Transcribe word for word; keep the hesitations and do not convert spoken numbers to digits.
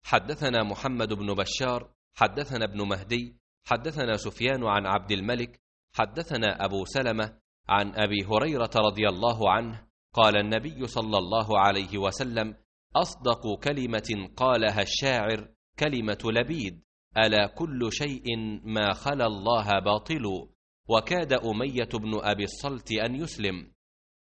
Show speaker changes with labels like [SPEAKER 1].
[SPEAKER 1] حدثنا محمد بن بشار حدثنا ابن مهدي حدثنا سفيان عن عبد الملك حدثنا أبو سلمة عن أبي هريرة رضي الله عنه قال النبي صلى الله عليه وسلم: أصدق كلمة قالها الشاعر كلمة لبيد: ألا كل شيء ما خلا الله باطل. وكاد أمية بن أبي الصلت أن يسلم،